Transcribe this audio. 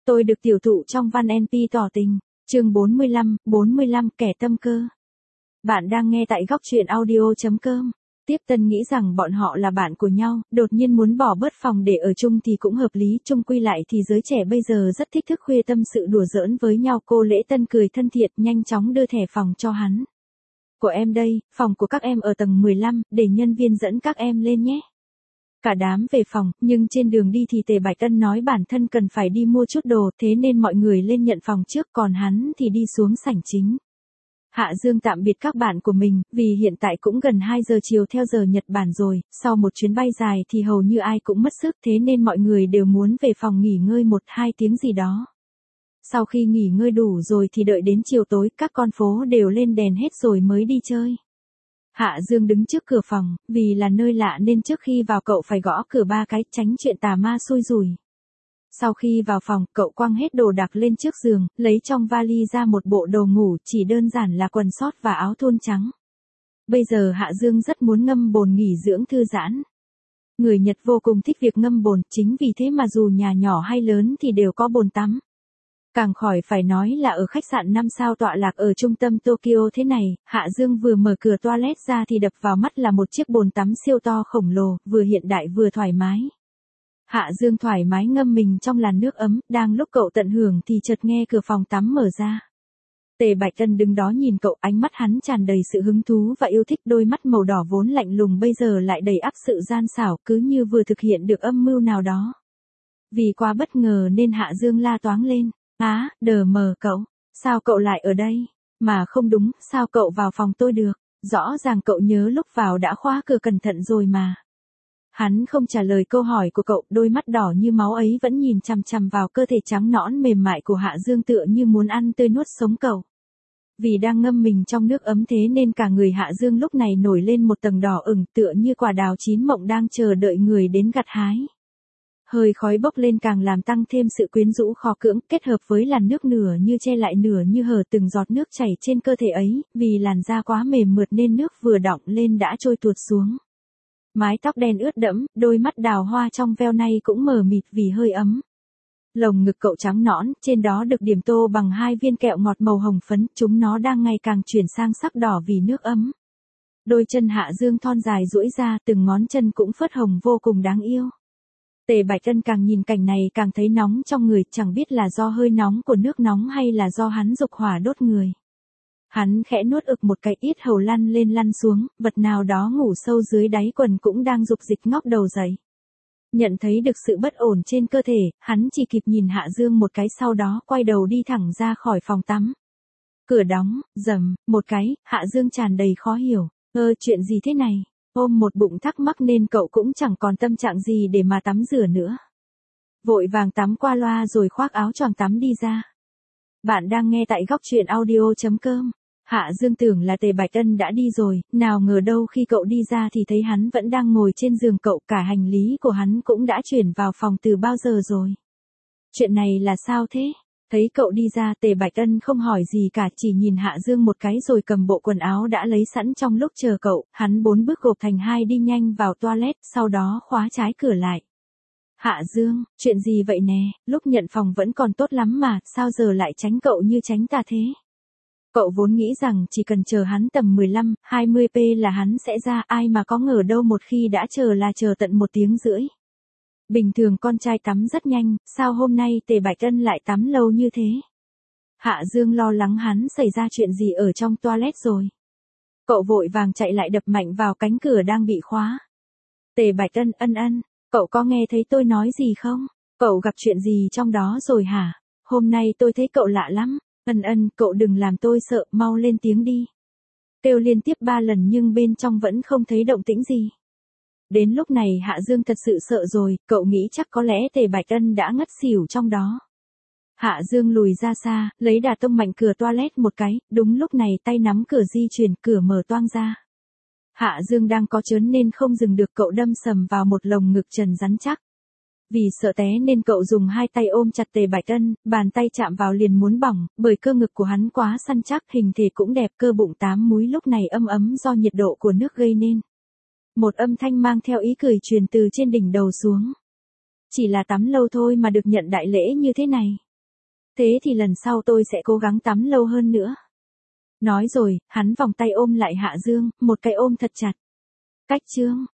Tôi được tiểu thụ trong văn NP tỏ tình. Chương 45, kẻ tâm cơ. Bạn đang nghe tại góc truyện audio.com. Tiếp Tân nghĩ rằng bọn họ là bạn của nhau, đột nhiên muốn bỏ bớt phòng để ở chung thì cũng hợp lý, chung quy lại thì giới trẻ bây giờ rất thích thức khuya tâm sự đùa giỡn với nhau. Cô Lễ Tân cười thân thiện, nhanh chóng đưa thẻ phòng cho hắn. Của em đây, phòng của các em ở tầng 15, để nhân viên dẫn các em lên nhé. Cả đám về phòng, nhưng trên đường đi thì Tề Bạch Ân nói bản thân cần phải đi mua chút đồ, thế nên mọi người lên nhận phòng trước, còn hắn thì đi xuống sảnh chính. Hạ Dương tạm biệt các bạn của mình, vì hiện tại cũng gần 2 giờ chiều theo giờ Nhật Bản rồi, sau một chuyến bay dài thì hầu như ai cũng mất sức, thế nên mọi người đều muốn về phòng nghỉ ngơi 1-2 tiếng gì đó. Sau khi nghỉ ngơi đủ rồi thì đợi đến chiều tối, các con phố đều lên đèn hết rồi mới đi chơi. Hạ Dương đứng trước cửa phòng, vì là nơi lạ nên trước khi vào cậu phải gõ cửa 3 cái, tránh chuyện tà ma xui rủi. Sau khi vào phòng, cậu quăng hết đồ đạc lên trước giường, lấy trong vali ra một bộ đồ ngủ, chỉ đơn giản là quần sót và áo thun trắng. Bây giờ Hạ Dương rất muốn ngâm bồn nghỉ dưỡng thư giãn. Người Nhật vô cùng thích việc ngâm bồn, chính vì thế mà dù nhà nhỏ hay lớn thì đều có bồn tắm. Càng khỏi phải nói là ở khách sạn 5 sao tọa lạc ở trung tâm Tokyo thế này, Hạ Dương vừa mở cửa toilet ra thì đập vào mắt là một chiếc bồn tắm siêu to khổng lồ, vừa hiện đại vừa thoải mái. Hạ Dương thoải mái ngâm mình trong làn nước ấm, đang lúc cậu tận hưởng thì chợt nghe cửa phòng tắm mở ra. Tề Bạch Ân đứng đó nhìn cậu, ánh mắt hắn tràn đầy sự hứng thú và yêu thích, đôi mắt màu đỏ vốn lạnh lùng bây giờ lại đầy ắp sự gian xảo, cứ như vừa thực hiện được âm mưu nào đó. Vì quá bất ngờ nên Hạ Dương la toáng lên. Đờ mờ cậu, sao cậu lại ở đây? Mà không đúng, sao cậu vào phòng tôi được? Rõ ràng cậu nhớ lúc vào đã khóa cửa cẩn thận rồi mà. Hắn không trả lời câu hỏi của cậu, đôi mắt đỏ như máu ấy vẫn nhìn chằm chằm vào cơ thể trắng nõn mềm mại của Hạ Dương tựa như muốn ăn tươi nuốt sống cậu. Vì đang ngâm mình trong nước ấm thế nên cả người Hạ Dương lúc này nổi lên một tầng đỏ ửng tựa như quả đào chín mọng đang chờ đợi người đến gặt hái. Hơi khói bốc lên càng làm tăng thêm sự quyến rũ khó cưỡng, kết hợp với làn nước nửa như che lại nửa như hở, từng giọt nước chảy trên cơ thể ấy, vì làn da quá mềm mượt nên nước vừa đọng lên đã trôi tuột xuống. Mái tóc đen ướt đẫm, đôi mắt đào hoa trong veo nay cũng mờ mịt vì hơi ấm. Lồng ngực cậu trắng nõn, trên đó được điểm tô bằng 2 viên kẹo ngọt màu hồng phấn, chúng nó đang ngày càng chuyển sang sắc đỏ vì nước ấm. Đôi chân Hạ Dương thon dài duỗi ra, từng ngón chân cũng phớt hồng vô cùng đáng yêu. Tề Bạch Ân càng nhìn cảnh này càng thấy nóng trong người, chẳng biết là do hơi nóng của nước nóng hay là do hắn dục hỏa đốt người. Hắn khẽ nuốt ực một cái, yết hầu lăn lên lăn xuống, vật nào đó ngủ sâu dưới đáy quần cũng đang dục dịch ngóc đầu dậy. Nhận thấy được sự bất ổn trên cơ thể, hắn chỉ kịp nhìn Hạ Dương một cái, sau đó quay đầu đi thẳng ra khỏi phòng tắm. Cửa đóng, rầm, một cái, Hạ Dương tràn đầy khó hiểu. Chuyện gì thế này? Ôm một bụng thắc mắc nên cậu cũng chẳng còn tâm trạng gì để mà tắm rửa nữa. Vội vàng tắm qua loa rồi khoác áo choàng tắm đi ra. Bạn đang nghe tại góc truyện audio.com. Hạ Dương tưởng là Tề Bạch Ân đã đi rồi, nào ngờ đâu khi cậu đi ra thì thấy hắn vẫn đang ngồi trên giường cậu, cả hành lý của hắn cũng đã chuyển vào phòng từ bao giờ rồi. Chuyện này là sao thế? Thấy cậu đi ra, Tề Bạch Ân không hỏi gì cả, chỉ nhìn Hạ Dương một cái rồi cầm bộ quần áo đã lấy sẵn trong lúc chờ cậu, hắn 4 bước gộp thành 2 đi nhanh vào toilet, sau đó khóa trái cửa lại. Hạ Dương, chuyện gì vậy nè, lúc nhận phòng vẫn còn tốt lắm mà, sao giờ lại tránh cậu như tránh ta thế? Cậu vốn nghĩ rằng chỉ cần chờ hắn tầm 15-20 là hắn sẽ ra, ai mà có ngờ đâu một khi đã chờ là chờ tận 1 tiếng rưỡi. Bình thường con trai tắm rất nhanh, sao hôm nay Tề Bạch Ân lại tắm lâu như thế? Hạ Dương lo lắng hắn xảy ra chuyện gì ở trong toilet rồi. Cậu vội vàng chạy lại đập mạnh vào cánh cửa đang bị khóa. Tề Bạch Ân, Ân, cậu có nghe thấy tôi nói gì không? Cậu gặp chuyện gì trong đó rồi hả? Hôm nay tôi thấy cậu lạ lắm. Ân, cậu đừng làm tôi sợ, mau lên tiếng đi. Kêu liên tiếp 3 lần nhưng bên trong vẫn không thấy động tĩnh gì. Đến lúc này Hạ Dương thật sự sợ rồi, cậu nghĩ chắc có lẽ Tề Bạch Ân đã ngất xỉu trong đó. Hạ Dương lùi ra xa, lấy đà tông mạnh cửa toilet một cái, đúng lúc này tay nắm cửa di chuyển, cửa mở toang ra. Hạ Dương đang có chớn nên không dừng được, cậu đâm sầm vào một lồng ngực trần rắn chắc. Vì sợ té nên cậu dùng 2 tay ôm chặt Tề Bạch Ân, bàn tay chạm vào liền muốn bỏng, bởi cơ ngực của hắn quá săn chắc, hình thể cũng đẹp, cơ bụng 8 múi lúc này ấm ấm do nhiệt độ của nước gây nên. Một âm thanh mang theo ý cười truyền từ trên đỉnh đầu xuống. Chỉ là tắm lâu thôi mà được nhận đại lễ như thế này. Thế thì lần sau tôi sẽ cố gắng tắm lâu hơn nữa. Nói rồi, hắn vòng tay ôm lại Hạ Dương, một cái ôm thật chặt. Cách chương